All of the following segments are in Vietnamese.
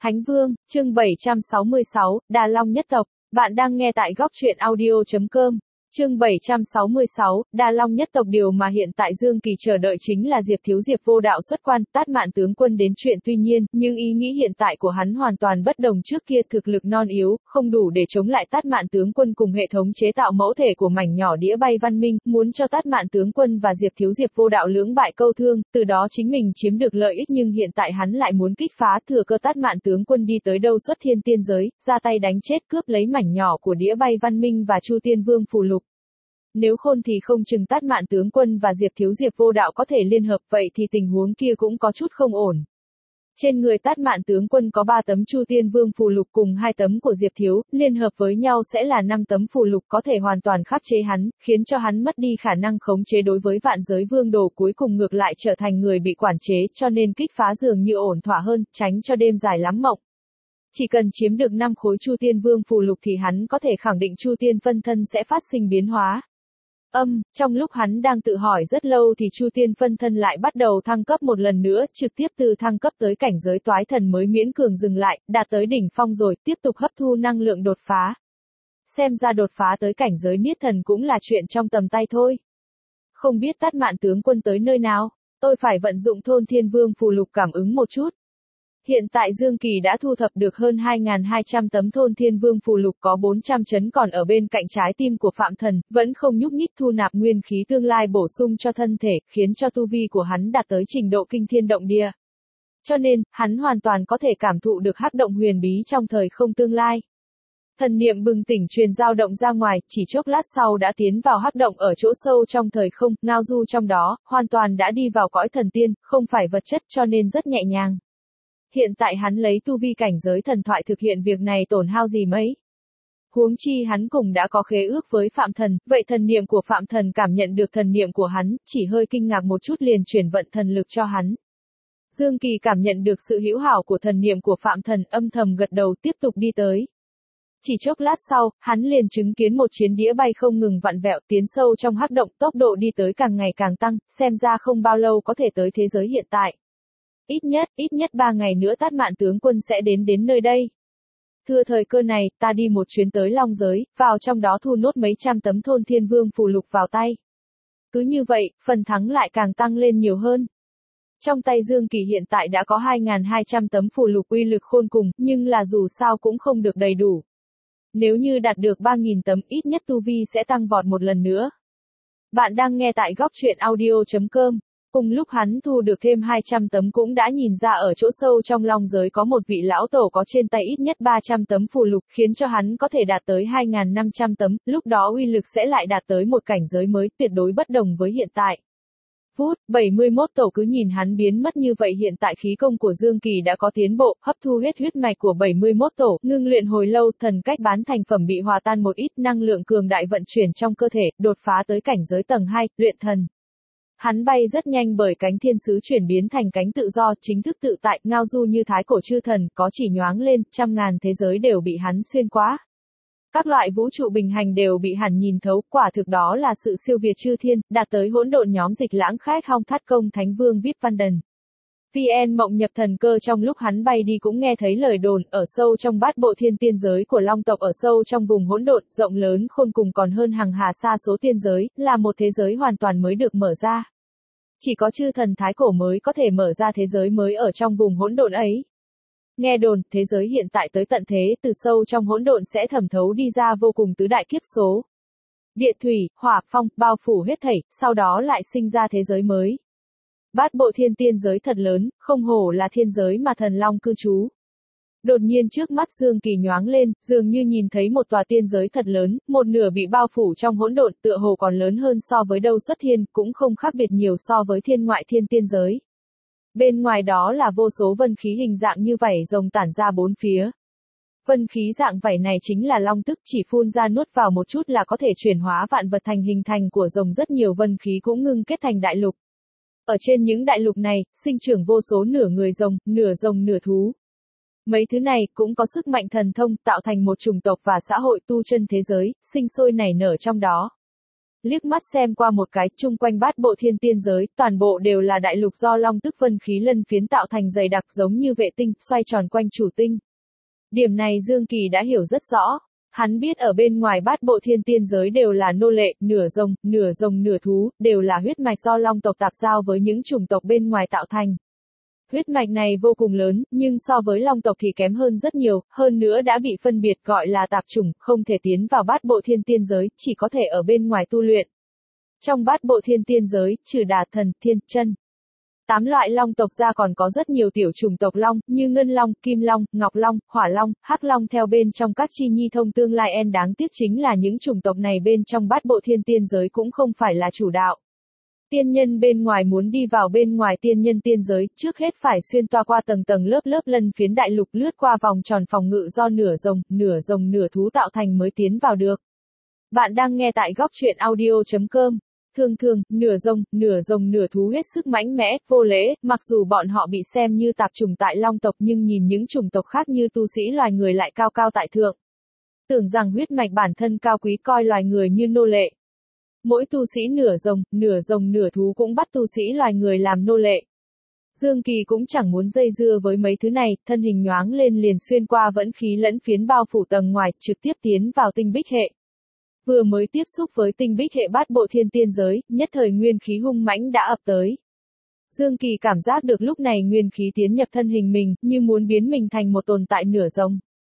Thánh Vương, chương 766, Đà Long nhất tộc. Bạn đang nghe tại góc truyện audio.com. Chương 766, Đà Long nhất tộc. Điều mà hiện tại Dương Kỳ chờ đợi chính là Diệp Thiếu Diệp vô đạo xuất quan, Tát Mạn tướng quân đến chuyện. Tuy nhiên, nhưng ý nghĩ hiện tại của hắn hoàn toàn bất đồng trước kia, thực lực non yếu, không đủ để chống lại Tát Mạn tướng quân cùng hệ thống chế tạo mẫu thể của mảnh nhỏ đĩa bay văn minh, muốn cho Tát Mạn tướng quân và Diệp Thiếu Diệp vô đạo lưỡng bại câu thương, từ đó chính mình chiếm được lợi ích. Nhưng hiện tại hắn lại muốn kích phá, thừa cơ Tát Mạn tướng quân đi tới đâu xuất thiên tiên giới, ra tay đánh chết cướp lấy mảnh nhỏ của đĩa bay văn minh và Chu Tiên Vương phù lục. Nếu khôn thì không chừng Tát Mạn tướng quân và Diệp Thiếu Diệp vô đạo có thể liên hợp, vậy thì tình huống kia cũng có chút không ổn. Trên người Tát Mạn tướng quân có 3 tấm Chu Tiên Vương phù lục cùng 2 tấm của Diệp Thiếu, liên hợp với nhau sẽ là 5 tấm phù lục có thể hoàn toàn khắc chế hắn, khiến cho hắn mất đi khả năng khống chế đối với vạn giới vương đồ, cuối cùng ngược lại trở thành người bị quản chế, cho nên kích phá dường như ổn thỏa hơn, tránh cho đêm dài lắm mộng. Chỉ cần chiếm được 5 khối Chu Tiên Vương phù lục thì hắn có thể khẳng định Chu Tiên phân thân sẽ phát sinh biến hóa. Trong lúc hắn đang tự hỏi rất lâu thì Chu Tiên phân thân lại bắt đầu thăng cấp một lần nữa, trực tiếp từ thăng cấp tới cảnh giới toái thần mới miễn cường dừng lại, đạt tới đỉnh phong rồi, tiếp tục hấp thu năng lượng đột phá. Xem ra đột phá tới cảnh giới niết thần cũng là chuyện trong tầm tay thôi. Không biết Tát Mạn tướng quân tới nơi nào, tôi phải vận dụng Thôn Thiên Vương phù lục cảm ứng một chút. Hiện tại Dương Kỳ đã thu thập được hơn 2.200 tấm Thôn Thiên Vương phù lục, có 400 chấn còn ở bên cạnh trái tim của Phạm Thần, vẫn không nhúc nhích thu nạp nguyên khí tương lai bổ sung cho thân thể, khiến cho tu vi của hắn đạt tới trình độ kinh thiên động địa. Cho nên, hắn hoàn toàn có thể cảm thụ được hắc động huyền bí trong thời không tương lai. Thần niệm bừng tỉnh truyền dao động ra ngoài, chỉ chốc lát sau đã tiến vào hắc động ở chỗ sâu trong thời không, ngao du trong đó, hoàn toàn đã đi vào cõi thần tiên, không phải vật chất cho nên rất nhẹ nhàng. Hiện tại hắn lấy tu vi cảnh giới thần thoại thực hiện việc này tổn hao gì mấy. Huống chi hắn cùng đã có khế ước với Phạm Thần, vậy thần niệm của Phạm Thần cảm nhận được thần niệm của hắn, chỉ hơi kinh ngạc một chút liền chuyển vận thần lực cho hắn. Dương Kỳ cảm nhận được sự hữu hảo của thần niệm của Phạm Thần, âm thầm gật đầu tiếp tục đi tới. Chỉ chốc lát sau, hắn liền chứng kiến một chiến đĩa bay không ngừng vặn vẹo tiến sâu trong hắc động, tốc độ đi tới càng ngày càng tăng, xem ra không bao lâu có thể tới thế giới hiện tại. Ít nhất 3 ngày nữa Tát Mạn tướng quân sẽ đến nơi đây. Thừa thời cơ này, ta đi một chuyến tới Long giới, vào trong đó thu nốt mấy trăm tấm Thôn Thiên Vương phù lục vào tay. Cứ như vậy, phần thắng lại càng tăng lên nhiều hơn. Trong tay Dương Kỳ hiện tại đã có 2.200 tấm phù lục uy lực khôn cùng, nhưng là dù sao cũng không được đầy đủ. Nếu như đạt được 3.000 tấm, ít nhất tu vi sẽ tăng vọt một lần nữa. Bạn đang nghe tại góc truyện audio.com. Cùng lúc hắn thu được thêm 200 tấm cũng đã nhìn ra ở chỗ sâu trong long giới có một vị lão tổ có trên tay ít nhất 300 tấm phù lục, khiến cho hắn có thể đạt tới 2.500 tấm, lúc đó uy lực sẽ lại đạt tới một cảnh giới mới, tuyệt đối bất đồng với hiện tại. 71 tổ cứ nhìn hắn biến mất như vậy, hiện tại khí công của Dương Kỳ đã có tiến bộ, hấp thu hết huyết mạch của 71 tổ, ngưng luyện hồi lâu, thần cách bán thành phẩm bị hòa tan một ít, năng lượng cường đại vận chuyển trong cơ thể, đột phá tới cảnh giới tầng 2, luyện thần. Hắn bay rất nhanh bởi cánh thiên sứ chuyển biến thành cánh tự do, chính thức tự tại, ngao du như thái cổ chư thần, có chỉ nhoáng lên, trăm ngàn thế giới đều bị hắn xuyên qua. Các loại vũ trụ bình hành đều bị hắn nhìn thấu, quả thực đó là sự siêu việt chư thiên, đạt tới hỗn độn nhóm dịch lãng khách hong thắt công Thánh Vương VIP Văn Đần. VN mộng nhập thần cơ, trong lúc hắn bay đi cũng nghe thấy lời đồn, ở sâu trong bát bộ thiên tiên giới của Long tộc, ở sâu trong vùng hỗn độn, rộng lớn khôn cùng còn hơn hàng hà sa số tiên giới, là một thế giới hoàn toàn mới được mở ra. Chỉ có chư thần thái cổ mới có thể mở ra thế giới mới ở trong vùng hỗn độn ấy. Nghe đồn, thế giới hiện tại tới tận thế, từ sâu trong hỗn độn sẽ thẩm thấu đi ra vô cùng tứ đại kiếp số. Địa thủy, hỏa, phong, bao phủ hết thảy, sau đó lại sinh ra thế giới mới. Bát bộ thiên tiên giới thật lớn, không hổ là thiên giới mà thần long cư trú. Đột nhiên trước mắt Dương Kỳ nhoáng lên, dường như nhìn thấy một tòa tiên giới thật lớn, một nửa bị bao phủ trong hỗn độn, tựa hồ còn lớn hơn so với đâu xuất thiên, cũng không khác biệt nhiều so với thiên ngoại thiên tiên giới. Bên ngoài đó là vô số vân khí hình dạng như vảy rồng tản ra bốn phía. Vân khí dạng vảy này chính là long tức, chỉ phun ra nuốt vào một chút là có thể chuyển hóa vạn vật thành hình thành của rồng, rất nhiều vân khí cũng ngưng kết thành đại lục. Ở trên những đại lục này, sinh trưởng vô số nửa người rồng nửa thú. Mấy thứ này cũng có sức mạnh thần thông, tạo thành một chủng tộc và xã hội tu chân thế giới, sinh sôi nảy nở trong đó. Liếc mắt xem qua một cái, chung quanh bát bộ thiên tiên giới, toàn bộ đều là đại lục do long tức vân khí lân phiến tạo thành dày đặc giống như vệ tinh, xoay tròn quanh chủ tinh. Điểm này Dương Kỳ đã hiểu rất rõ. Hắn biết ở bên ngoài bát bộ thiên tiên giới đều là nô lệ, nửa rồng nửa thú, đều là huyết mạch do long tộc tạp giao với những chủng tộc bên ngoài tạo thành. Huyết mạch này vô cùng lớn, nhưng so với long tộc thì kém hơn rất nhiều, hơn nữa đã bị phân biệt gọi là tạp chủng, không thể tiến vào bát bộ thiên tiên giới, chỉ có thể ở bên ngoài tu luyện. Trong bát bộ thiên tiên giới, trừ Đà Thần, Thiên, Chân, 8 loại long tộc ra còn có rất nhiều tiểu chủng tộc long, như Ngân Long, Kim Long, Ngọc Long, Hỏa Long, Hắc Long theo bên trong các chi nhi thông tương lai en đáng tiếc chính là những chủng tộc này bên trong bát bộ thiên tiên giới cũng không phải là chủ đạo. Tiên nhân bên ngoài muốn đi vào bên ngoài tiên nhân tiên giới, trước hết phải xuyên toa qua tầng tầng lớp lớp lân phiến đại lục lướt qua vòng tròn phòng ngự do nửa rồng nửa thú tạo thành mới tiến vào được. Bạn đang nghe tại góc truyện audio.com. Thường thường, nửa rồng nửa thú hết sức mãnh mẽ, vô lễ, mặc dù bọn họ bị xem như tạp chủng tại long tộc nhưng nhìn những chủng tộc khác như tu sĩ loài người lại cao cao tại thượng. Tưởng rằng huyết mạch bản thân cao quý coi loài người như nô lệ. Mỗi tu sĩ nửa rồng nửa thú cũng bắt tu sĩ loài người làm nô lệ. Dương Kỳ cũng chẳng muốn dây dưa với mấy thứ này, thân hình nhoáng lên liền xuyên qua vẫn khí lẫn phiến bao phủ tầng ngoài, trực tiếp tiến vào tinh bích hệ. Vừa mới tiếp xúc với tinh bích hệ bát bộ thiên tiên giới, nhất thời nguyên khí hung mãnh đã ập tới. Dương Kỳ cảm giác được lúc này nguyên khí tiến nhập thân hình mình, như muốn biến mình thành một tồn tại nửa rồng.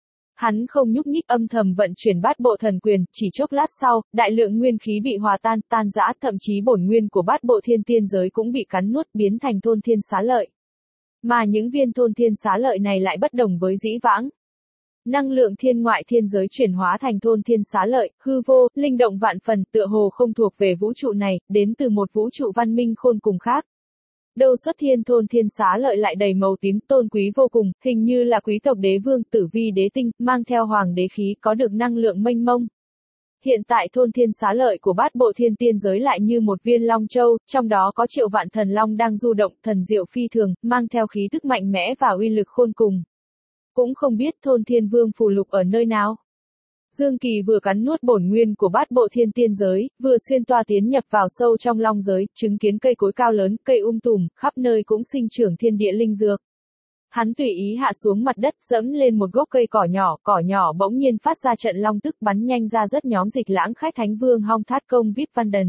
Hắn không nhúc nhích âm thầm vận chuyển bát bộ thần quyền, chỉ chốc lát sau, đại lượng nguyên khí bị hòa tan rã, thậm chí bổn nguyên của bát bộ thiên tiên giới cũng bị cắn nuốt biến thành thôn thiên xá lợi. Mà những viên thôn thiên xá lợi này lại bất đồng với dĩ vãng. Năng lượng thiên ngoại thiên giới chuyển hóa thành thôn thiên xá lợi, hư vô, linh động vạn phần, tựa hồ không thuộc về vũ trụ này, đến từ một vũ trụ văn minh khôn cùng khác. Đâu xuất thiên thôn thiên xá lợi lại đầy màu tím, tôn quý vô cùng, hình như là quý tộc đế vương Tử Vi đế tinh, mang theo hoàng đế khí, có được năng lượng mênh mông. Hiện tại thôn thiên xá lợi của bát bộ thiên tiên giới lại như một viên long châu, trong đó có triệu vạn thần long đang du động, thần diệu phi thường, mang theo khí thức mạnh mẽ và uy lực khôn cùng. Cũng không biết thôn thiên vương phù lục ở nơi nào. Dương Kỳ vừa cắn nuốt bổn nguyên của bát bộ thiên tiên giới, vừa xuyên toa tiến nhập vào sâu trong long giới, chứng kiến cây cối cao lớn, cây tùm, khắp nơi cũng sinh trưởng thiên địa linh dược. Hắn tùy ý hạ xuống mặt đất, dẫm lên một gốc cây cỏ nhỏ bỗng nhiên phát ra trận long tức bắn nhanh ra rất nhóm dịch lãng khách thánh vương Hong Thát Công Vip Văn Đần.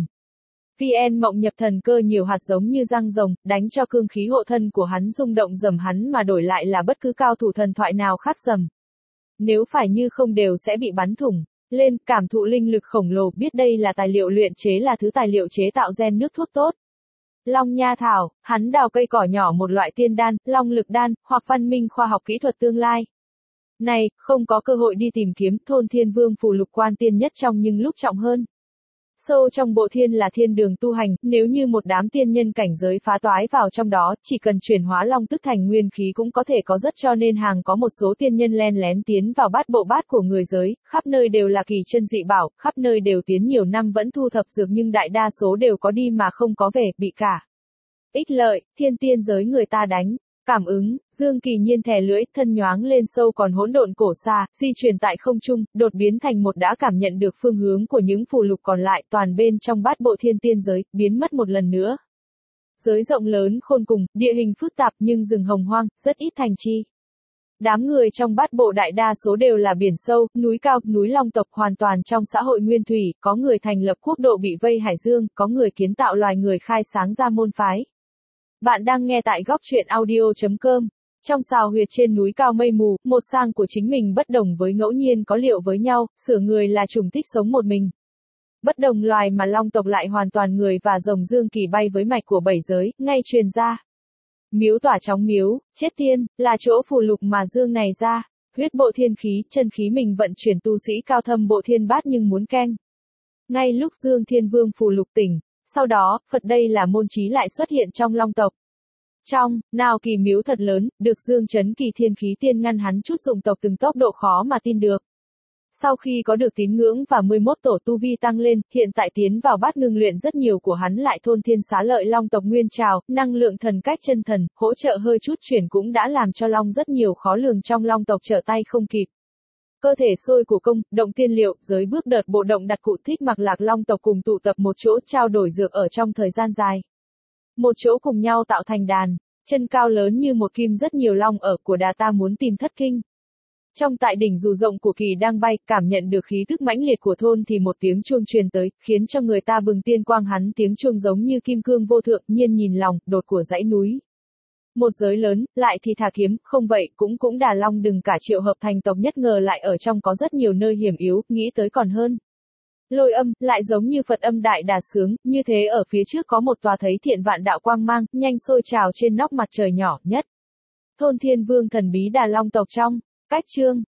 VN Mộng Nhập Thần Cơ nhiều hạt giống như răng rồng, đánh cho cương khí hộ thân của hắn rung động dầm hắn mà đổi lại là bất cứ cao thủ thần thoại nào khác dầm. Nếu phải như không đều sẽ bị bắn thủng. Lên, cảm thụ linh lực khổng lồ, biết đây là tài liệu luyện chế là thứ tài liệu chế tạo gen nước thuốc tốt. Long Nha Thảo, hắn đào cây cỏ nhỏ một loại tiên đan, long lực đan, hoặc văn minh khoa học kỹ thuật tương lai. Này, không có cơ hội đi tìm kiếm thôn thiên vương phù lục quan tiên nhất trong nhưng lúc trọng hơn. Sâu trong bộ thiên là thiên đường tu hành, nếu như một đám tiên nhân cảnh giới phá toái vào trong đó, chỉ cần chuyển hóa long tức thành nguyên khí cũng có thể có rất cho nên hàng có một số tiên nhân len lén tiến vào bát bộ bát của người giới, khắp nơi đều là kỳ chân dị bảo, khắp nơi đều tiến nhiều năm vẫn thu thập dược nhưng đại đa số đều có đi mà không có về, bị cả. Ích lợi, thiên tiên giới người ta đánh. Cảm ứng, Dương Kỳ nhiên thè lưỡi, thân nhoáng lên sâu còn hỗn độn cổ xa, di chuyển tại không trung, đột biến thành một đã cảm nhận được phương hướng của những phù lục còn lại, toàn bên trong bát bộ thiên tiên giới, biến mất một lần nữa. Giới rộng lớn khôn cùng, địa hình phức tạp nhưng rừng hồng hoang, rất ít thành chi. Đám người trong bát bộ đại đa số đều là biển sâu, núi cao, núi long tộc hoàn toàn trong xã hội nguyên thủy, có người thành lập quốc độ bị vây hải dương, có người kiến tạo loài người khai sáng ra môn phái. Bạn đang nghe tại góc truyện audio.com. Trong xào huyệt trên núi cao mây mù, một sang của chính mình bất đồng với ngẫu nhiên có liệu với nhau, sửa người là chủng thích sống một mình. Bất đồng loài mà long tộc lại hoàn toàn người và rồng Dương Kỳ bay với mạch của bảy giới, ngay truyền ra. Miếu tỏa chóng miếu, chết tiên, là chỗ phù lục mà Dương này ra. Huyết bộ thiên khí, chân khí mình vận chuyển tu sĩ cao thâm bộ thiên bát nhưng muốn keng. Ngay lúc Dương Thiên Vương phù lục tỉnh. Sau đó, Phật đây là môn chí lại xuất hiện trong long tộc. Trong, nào kỳ miếu thật lớn, được Dương Chấn Kỳ thiên khí tiên ngăn hắn chút dụng tộc từng tốc độ khó mà tin được. Sau khi có được tín ngưỡng và 11 tổ tu vi tăng lên, hiện tại tiến vào bát ngưng luyện rất nhiều của hắn lại thôn thiên xá lợi long tộc nguyên trào, năng lượng thần cách chân thần, hỗ trợ hơi chút chuyển cũng đã làm cho long rất nhiều khó lường trong long tộc trở tay không kịp. cơ thể sôi của công, động tiên liệu, giới bước đợt bộ động đặt cụ thích mặc Lạc Long tộc cùng tụ tập một chỗ trao đổi dược ở trong thời gian dài. Một chỗ cùng nhau tạo thành đàn, chân cao lớn như một kim rất nhiều long ở của đà ta muốn tìm thất kinh. Trong tại đỉnh dù rộng của kỳ đang bay, cảm nhận được khí thức mãnh liệt của thôn thì một tiếng chuông truyền tới, khiến cho người ta bừng tiên quang hắn tiếng chuông giống như kim cương vô thượng, nhiên nhìn lòng, đột của dãy núi. Một giới lớn, lại thì thả kiếm, không vậy, cũng Đà Long đừng cả triệu hợp thành tộc nhất ngờ lại ở trong có rất nhiều nơi hiểm yếu, nghĩ tới còn hơn. Lôi âm, lại giống như Phật âm đại đà sướng, như thế ở phía trước có một tòa thấy thiện vạn đạo quang mang, nhanh sôi trào trên nóc mặt trời nhỏ nhất. Thôn Thiên Vương thần bí Đà Long tộc trong, cách chương.